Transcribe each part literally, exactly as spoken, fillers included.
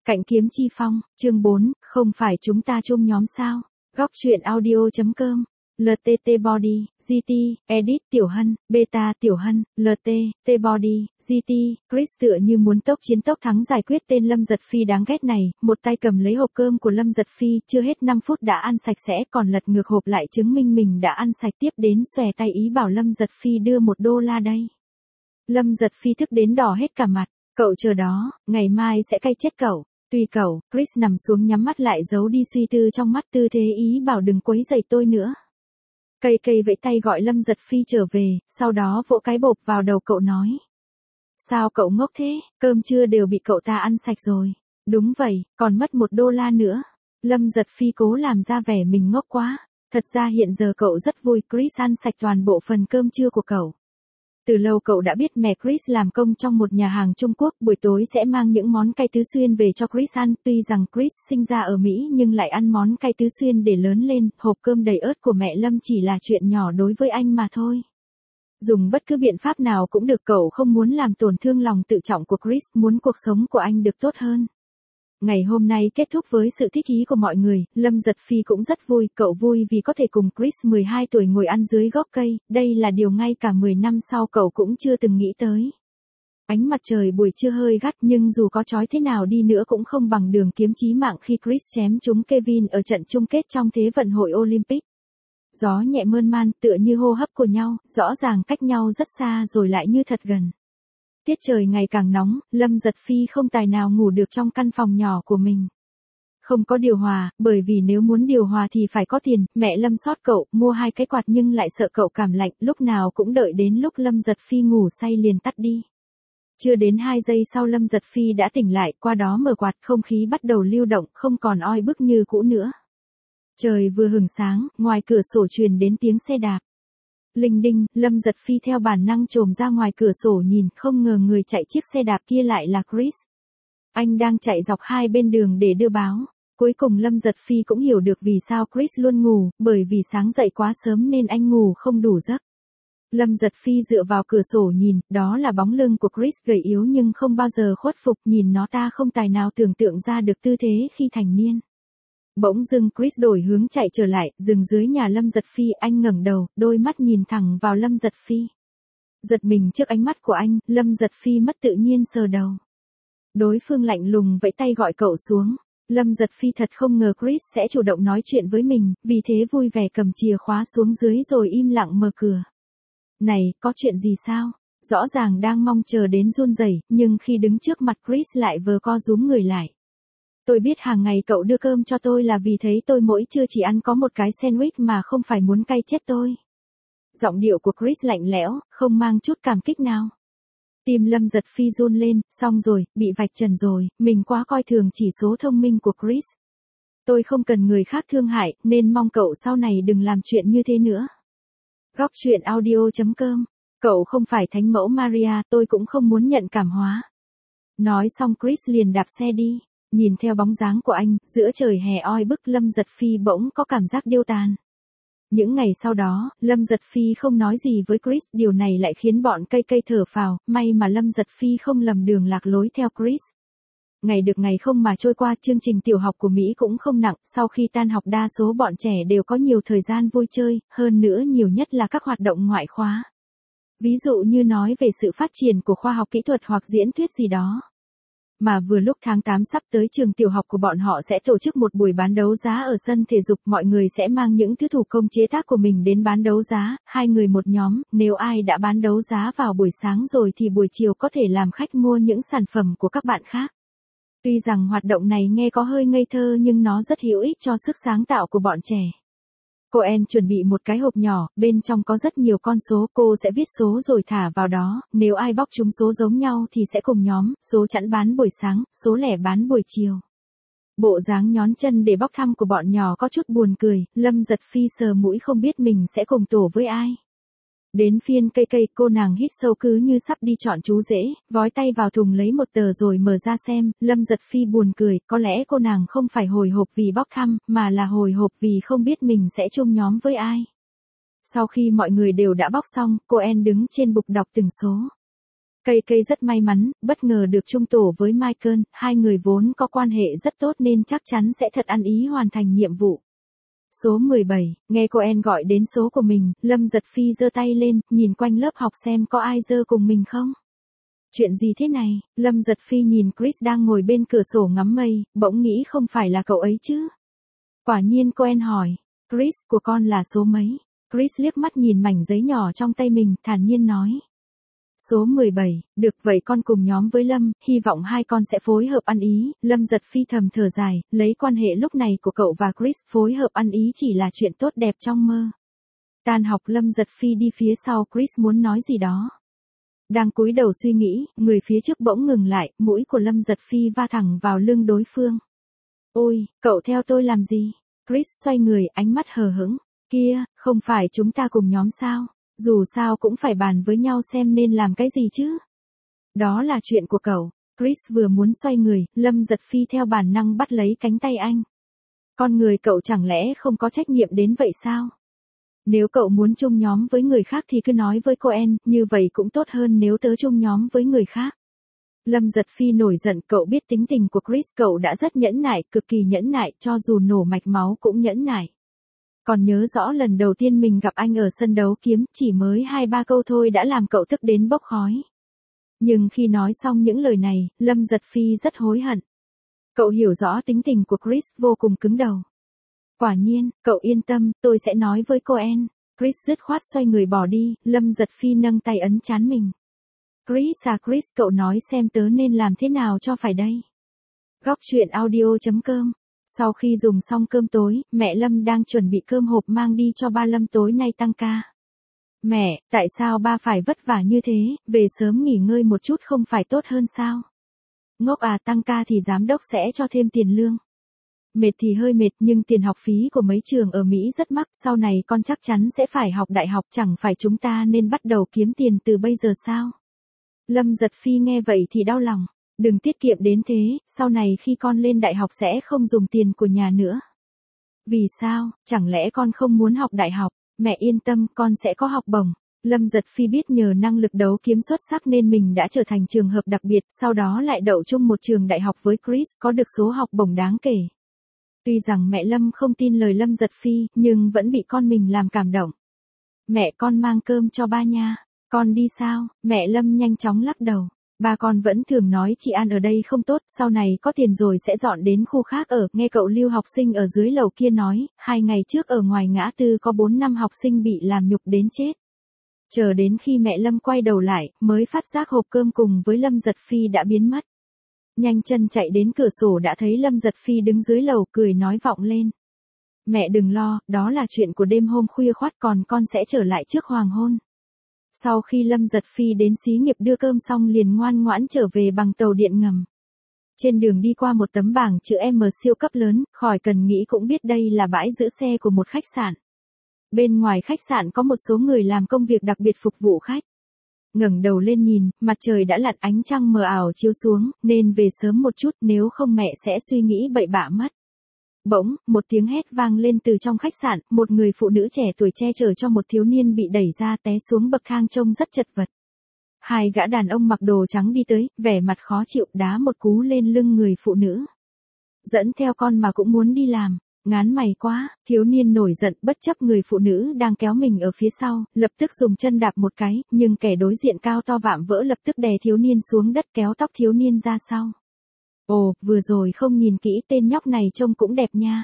Cạnh kiếm chi phong, chương bốn, không phải chúng ta chung nhóm sao? Góc truyện audio.com, lờ tê tê Body, giê tê, Edit Tiểu Hân, Beta Tiểu Hân, lờ tê tê Body, giê tê, Chris tựa như muốn tốc chiến tốc thắng giải quyết tên Lâm Giật Phi đáng ghét này, một tay cầm lấy hộp cơm của Lâm Giật Phi, chưa hết năm phút đã ăn sạch sẽ, còn lật ngược hộp lại chứng minh mình đã ăn sạch, tiếp đến xòe tay ý bảo Lâm Giật Phi đưa một đô la đây. Lâm Giật Phi thức đến đỏ hết cả mặt, cậu chờ đó, ngày mai sẽ cay chết cậu. Tùy cậu, Chris nằm xuống nhắm mắt lại giấu đi suy tư trong mắt, tư thế ý bảo đừng quấy rầy tôi nữa. Cây cây vẫy tay gọi Lâm Giật Phi trở về, sau đó vỗ cái bộp vào đầu cậu nói. Sao cậu ngốc thế, cơm trưa đều bị cậu ta ăn sạch rồi. Đúng vậy, còn mất một đô la nữa. Lâm Giật Phi cố làm ra vẻ mình ngốc quá. Thật ra hiện giờ cậu rất vui, Chris ăn sạch toàn bộ phần cơm trưa của cậu. Từ lâu cậu đã biết mẹ Chris làm công trong một nhà hàng Trung Quốc, buổi tối sẽ mang những món cay tứ xuyên về cho Chris ăn. Tuy rằng Chris sinh ra ở Mỹ nhưng lại ăn món cay tứ xuyên để lớn lên, hộp cơm đầy ớt của mẹ Lâm chỉ là chuyện nhỏ đối với anh mà thôi. Dùng bất cứ biện pháp nào cũng được, cậu không muốn làm tổn thương lòng tự trọng của Chris, muốn cuộc sống của anh được tốt hơn. Ngày hôm nay kết thúc với sự thích ý của mọi người, Lâm Giật Phi cũng rất vui, cậu vui vì có thể cùng Chris mười hai tuổi ngồi ăn dưới gốc cây, đây là điều ngay cả mười năm sau cậu cũng chưa từng nghĩ tới. Ánh mặt trời buổi trưa hơi gắt nhưng dù có chói thế nào đi nữa cũng không bằng đường kiếm chí mạng khi Chris chém trúng Kevin ở trận chung kết trong Thế vận hội Olympic. Gió nhẹ mơn man tựa như hô hấp của nhau, rõ ràng cách nhau rất xa rồi lại như thật gần. Tiết trời ngày càng nóng, Lâm Giật Phi không tài nào ngủ được trong căn phòng nhỏ của mình. Không có điều hòa, bởi vì nếu muốn điều hòa thì phải có tiền, mẹ Lâm xót cậu, mua hai cái quạt nhưng lại sợ cậu cảm lạnh, lúc nào cũng đợi đến lúc Lâm Giật Phi ngủ say liền tắt đi. Chưa đến hai giây sau Lâm Giật Phi đã tỉnh lại, qua đó mở quạt, không khí bắt đầu lưu động, không còn oi bức như cũ nữa. Trời vừa hửng sáng, ngoài cửa sổ truyền đến tiếng xe đạp. Linh đinh, Lâm Giật Phi theo bản năng trồm ra ngoài cửa sổ nhìn, không ngờ người chạy chiếc xe đạp kia lại là Chris. Anh đang chạy dọc hai bên đường để đưa báo. Cuối cùng Lâm Giật Phi cũng hiểu được vì sao Chris luôn ngủ, bởi vì sáng dậy quá sớm nên anh ngủ không đủ giấc. Lâm Giật Phi dựa vào cửa sổ nhìn, đó là bóng lưng của Chris gầy yếu nhưng không bao giờ khuất phục, nhìn nó ta không tài nào tưởng tượng ra được tư thế khi thành niên. Bỗng dưng Chris đổi hướng chạy trở lại, dừng dưới nhà Lâm Giật Phi, anh ngẩng đầu, đôi mắt nhìn thẳng vào Lâm Giật Phi. Giật mình trước ánh mắt của anh, Lâm Giật Phi mất tự nhiên sờ đầu. Đối phương lạnh lùng vẫy tay gọi cậu xuống. Lâm Giật Phi thật không ngờ Chris sẽ chủ động nói chuyện với mình, vì thế vui vẻ cầm chìa khóa xuống dưới rồi im lặng mở cửa. Này, có chuyện gì sao? Rõ ràng đang mong chờ đến run rẩy, nhưng khi đứng trước mặt Chris lại vờ co rúm người lại. Tôi biết hàng ngày cậu đưa cơm cho tôi là vì thấy tôi mỗi trưa chỉ ăn có một cái sandwich mà không phải muốn cay chết tôi. Giọng điệu của Chris lạnh lẽo, không mang chút cảm kích nào. Tim Lâm Giật Phi run lên, xong rồi, bị vạch trần rồi, mình quá coi thường chỉ số thông minh của Chris. Tôi không cần người khác thương hại, nên mong cậu sau này đừng làm chuyện như thế nữa. Góc truyện audio.com, cậu không phải thánh mẫu Maria, tôi cũng không muốn nhận cảm hóa. Nói xong Chris liền đạp xe đi. Nhìn theo bóng dáng của anh, giữa trời hè oi bức Lâm Giật Phi bỗng có cảm giác điêu tàn. Những ngày sau đó, Lâm Giật Phi không nói gì với Chris, điều này lại khiến bọn cây cây thở phào, may mà Lâm Giật Phi không lầm đường lạc lối theo Chris. Ngày được ngày không mà trôi qua, chương trình tiểu học của Mỹ cũng không nặng, sau khi tan học đa số bọn trẻ đều có nhiều thời gian vui chơi, hơn nữa nhiều nhất là các hoạt động ngoại khóa. Ví dụ như nói về sự phát triển của khoa học kỹ thuật hoặc diễn thuyết gì đó. Mà vừa lúc tháng tám sắp tới, trường tiểu học của bọn họ sẽ tổ chức một buổi bán đấu giá ở sân thể dục, mọi người sẽ mang những thứ thủ công chế tác của mình đến bán đấu giá, hai người một nhóm, nếu ai đã bán đấu giá vào buổi sáng rồi thì buổi chiều có thể làm khách mua những sản phẩm của các bạn khác. Tuy rằng hoạt động này nghe có hơi ngây thơ nhưng nó rất hữu ích cho sức sáng tạo của bọn trẻ. Cô En chuẩn bị một cái hộp nhỏ, bên trong có rất nhiều con số, cô sẽ viết số rồi thả vào đó, nếu ai bóc trúng số giống nhau thì sẽ cùng nhóm, số chẵn bán buổi sáng, số lẻ bán buổi chiều. Bộ dáng nhón chân để bóc thăm của bọn nhỏ có chút buồn cười, Lâm Giật Phi sờ mũi không biết mình sẽ cùng tổ với ai. Đến phiên cây cây, cô nàng hít sâu cứ như sắp đi chọn chú rể, vói tay vào thùng lấy một tờ rồi mở ra xem, Lâm Giật Phi buồn cười, có lẽ cô nàng không phải hồi hộp vì bóc thăm, mà là hồi hộp vì không biết mình sẽ chung nhóm với ai. Sau khi mọi người đều đã bóc xong, cô En đứng trên bục đọc từng số. Cây cây rất may mắn, bất ngờ được chung tổ với Michael, hai người vốn có quan hệ rất tốt nên chắc chắn sẽ thật ăn ý hoàn thành nhiệm vụ. Số mười bảy, nghe Cohen gọi đến số của mình, Lâm Giật Phi giơ tay lên, nhìn quanh lớp học xem có ai giơ cùng mình không. Chuyện gì thế này? Lâm Giật Phi nhìn Chris đang ngồi bên cửa sổ ngắm mây, bỗng nghĩ không phải là cậu ấy chứ. Quả nhiên Cohen hỏi, Chris, của con là số mấy? Chris liếc mắt nhìn mảnh giấy nhỏ trong tay mình, thản nhiên nói. Số mười bảy, được vậy con cùng nhóm với Lâm, hy vọng hai con sẽ phối hợp ăn ý. Lâm Giật Phi thầm thở dài, lấy quan hệ lúc này của cậu và Chris phối hợp ăn ý chỉ là chuyện tốt đẹp trong mơ. Tan học Lâm Giật Phi đi phía sau Chris muốn nói gì đó. Đang cúi đầu suy nghĩ, người phía trước bỗng ngừng lại, mũi của Lâm Giật Phi va thẳng vào lưng đối phương. Ôi, cậu theo tôi làm gì? Chris xoay người, ánh mắt hờ hững. Kia, không phải chúng ta cùng nhóm sao? Dù sao cũng phải bàn với nhau xem nên làm cái gì chứ. Đó là chuyện của cậu. Chris vừa muốn xoay người, Lâm Giật Phi theo bản năng bắt lấy cánh tay anh. Con người cậu chẳng lẽ không có trách nhiệm đến vậy sao? Nếu cậu muốn chung nhóm với người khác thì cứ nói với Cohen, như vậy cũng tốt hơn nếu tớ chung nhóm với người khác. Lâm Giật Phi nổi giận, cậu biết tính tình của Chris, cậu đã rất nhẫn nại, cực kỳ nhẫn nại, cho dù nổ mạch máu cũng nhẫn nại. Còn nhớ rõ lần đầu tiên mình gặp anh ở sân đấu kiếm, chỉ mới hai ba câu thôi đã làm cậu tức đến bốc khói. Nhưng khi nói xong những lời này, Lâm Giật Phi rất hối hận. Cậu hiểu rõ tính tình của Chris vô cùng cứng đầu. Quả nhiên, cậu yên tâm, tôi sẽ nói với Cohen. Chris dứt khoát xoay người bỏ đi, Lâm Giật Phi nâng tay ấn trán mình. Chris à Chris, cậu nói xem tớ nên làm thế nào cho phải đây. Góc truyện audio chấm com. Sau khi dùng xong cơm tối, mẹ Lâm đang chuẩn bị cơm hộp mang đi cho ba Lâm tối nay tăng ca. Mẹ, tại sao ba phải vất vả như thế, về sớm nghỉ ngơi một chút không phải tốt hơn sao? Ngốc à, tăng ca thì giám đốc sẽ cho thêm tiền lương. Mệt thì hơi mệt nhưng tiền học phí của mấy trường ở Mỹ rất mắc, sau này con chắc chắn sẽ phải học đại học, chẳng phải chúng ta nên bắt đầu kiếm tiền từ bây giờ sao? Lâm Giật Phi nghe vậy thì đau lòng. Đừng tiết kiệm đến thế, sau này khi con lên đại học sẽ không dùng tiền của nhà nữa. Vì sao, chẳng lẽ con không muốn học đại học? Mẹ yên tâm, con sẽ có học bổng. Lâm Giật Phi biết nhờ năng lực đấu kiếm xuất sắc nên mình đã trở thành trường hợp đặc biệt, sau đó lại đậu chung một trường đại học với Chris, có được số học bổng đáng kể. Tuy rằng mẹ Lâm không tin lời Lâm Giật Phi, nhưng vẫn bị con mình làm cảm động. Mẹ con mang cơm cho ba nha. Con đi sao? Mẹ Lâm nhanh chóng lắc đầu. Ba con vẫn thường nói chị ăn ở đây không tốt, sau này có tiền rồi sẽ dọn đến khu khác ở. Nghe cậu Lưu học sinh ở dưới lầu kia nói, hai ngày trước ở ngoài ngã tư có bốn năm học sinh bị làm nhục đến chết. Chờ đến khi mẹ Lâm quay đầu lại, mới phát giác hộp cơm cùng với Lâm Giật Phi đã biến mất. Nhanh chân chạy đến cửa sổ đã thấy Lâm Giật Phi đứng dưới lầu cười nói vọng lên. Mẹ đừng lo, đó là chuyện của đêm hôm khuya khoắt, còn con sẽ trở lại trước hoàng hôn. Sau khi Lâm Giật Phi đến xí nghiệp đưa cơm xong liền ngoan ngoãn trở về bằng tàu điện ngầm. Trên đường đi qua một tấm bảng chữ M siêu cấp lớn, khỏi cần nghĩ cũng biết đây là bãi giữ xe của một khách sạn. Bên ngoài khách sạn có một số người làm công việc đặc biệt phục vụ khách. Ngẩng đầu lên nhìn, mặt trời đã lặn, ánh trăng mờ ảo chiếu xuống, nên về sớm một chút, nếu không mẹ sẽ suy nghĩ bậy bạ mất. Bỗng, một tiếng hét vang lên từ trong khách sạn, một người phụ nữ trẻ tuổi che chở cho một thiếu niên bị đẩy ra té xuống bậc thang trông rất chật vật. Hai gã đàn ông mặc đồ trắng đi tới, vẻ mặt khó chịu đá một cú lên lưng người phụ nữ. Dẫn theo con mà cũng muốn đi làm, ngán mày quá, thiếu niên nổi giận bất chấp người phụ nữ đang kéo mình ở phía sau, lập tức dùng chân đạp một cái, nhưng kẻ đối diện cao to vạm vỡ lập tức đè thiếu niên xuống đất kéo tóc thiếu niên ra sau. Ồ, vừa rồi không nhìn kỹ tên nhóc này trông cũng đẹp nha.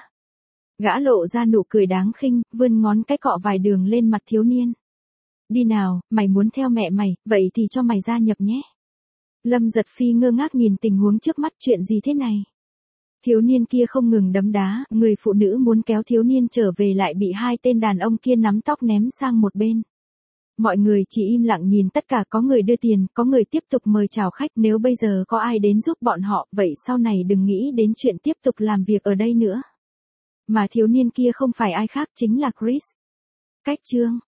Gã lộ ra nụ cười đáng khinh, vươn ngón cái cọ vài đường lên mặt thiếu niên. Đi nào, mày muốn theo mẹ mày, vậy thì cho mày gia nhập nhé. Lâm Giật Phi ngơ ngác nhìn tình huống trước mắt, chuyện gì thế này? Thiếu niên kia không ngừng đấm đá, người phụ nữ muốn kéo thiếu niên trở về lại bị hai tên đàn ông kia nắm tóc ném sang một bên. Mọi người chỉ im lặng nhìn tất cả, có người đưa tiền, có người tiếp tục mời chào khách, nếu bây giờ có ai đến giúp bọn họ, vậy sau này đừng nghĩ đến chuyện tiếp tục làm việc ở đây nữa. Mà thiếu niên kia không phải ai khác chính là Chris. Cách chương